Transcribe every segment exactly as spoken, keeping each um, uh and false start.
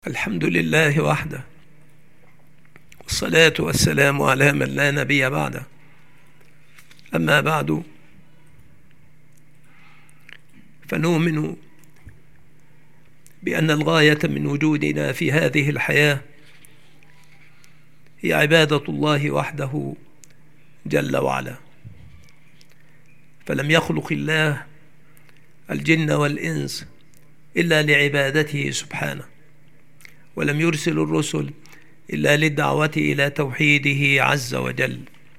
الحمد لله وحده، والصلاة والسلام على من لا نبي بعده. أما بعد، فنؤمن بأن الغاية من وجودنا في هذه الحياة هي عبادة الله وحده جل وعلا، فلم يخلق الله الجن والإنس إلا لعبادته سبحانه، ولم يرسل الرسل إلا للدعوة إلى توحيده عز وجل.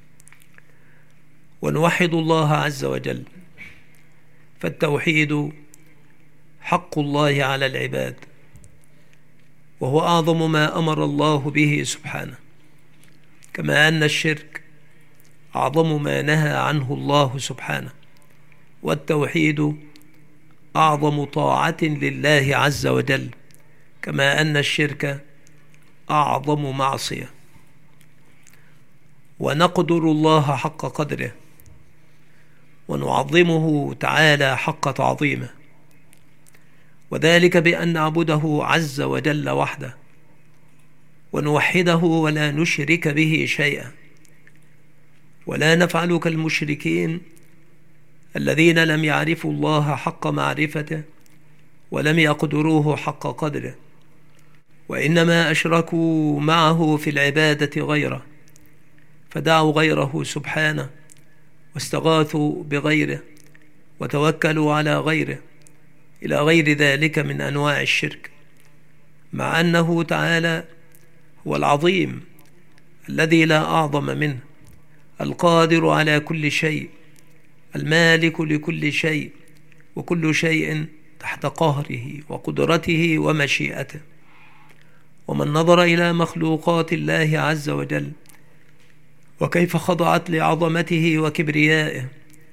ونوحد الله عز وجل، فالتوحيد حق الله على العباد، وهو أعظم ما أمر الله به سبحانه، كما أن الشرك أعظم ما نهى عنه الله سبحانه، والتوحيد أعظم طاعة لله عز وجل، كما أن الشرك أعظم معصية. ونقدر الله حق قدره، ونعظمه تعالى حق تعظيمه، وذلك بأن نعبده عز وجل وحده، ونوحده ولا نشرك به شيئا، ولا نفعل كالمشركين الذين لم يعرفوا الله حق معرفته ولم يقدروه حق قدره، وإنما أشركوا معه في العبادة غيره، فدعوا غيره سبحانه، واستغاثوا بغيره، وتوكلوا على غيره، إلى غير ذلك من أنواع الشرك، مع أنه تعالى هو العظيم الذي لا أعظم منه، القادر على كل شيء، المالك لكل شيء، وكل شيء تحت قهره وقدرته ومشيئته. ومن نظر إلى مخلوقات الله عز وجل وكيف خضعت لعظمته وكبريائه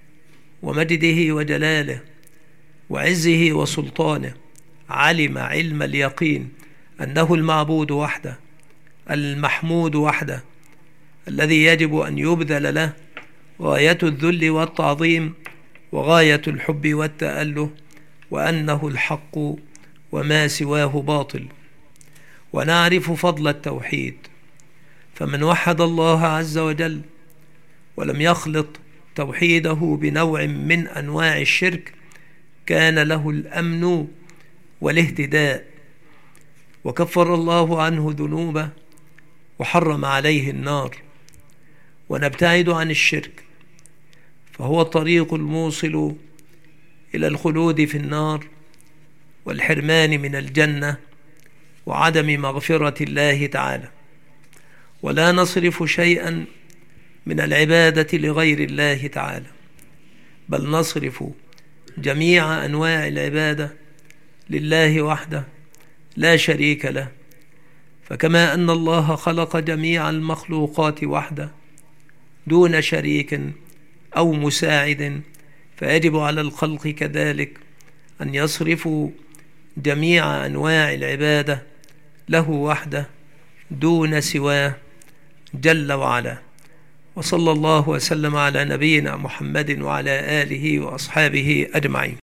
ومجده وجلاله وعزه وسلطانه، علم علم اليقين أنه المعبود وحده، المحمود وحده، الذي يجب أن يبذل له غاية الذل والتعظيم وغاية الحب والتأله، وأنه الحق وما سواه باطل. ونعرف فضل التوحيد، فمن وحد الله عز وجل ولم يخلط توحيده بنوع من أنواع الشرك كان له الأمن والاهتداء، وكفر الله عنه ذنوبه وحرم عليه النار. ونبتعد عن الشرك، فهو الطريق الموصل إلى الخلود في النار والحرمان من الجنة وعدم مغفرة الله تعالى. ولا نصرف شيئا من العبادة لغير الله تعالى، بل نصرف جميع أنواع العبادة لله وحده لا شريك له. فكما أن الله خلق جميع المخلوقات وحده دون شريك أو مساعد، فيجب على الخلق كذلك أن يصرفوا جميع أنواع العبادة له وحده دون سواه جل وعلا. وصلى الله وسلم على نبينا محمد وعلى آله وأصحابه أجمعين.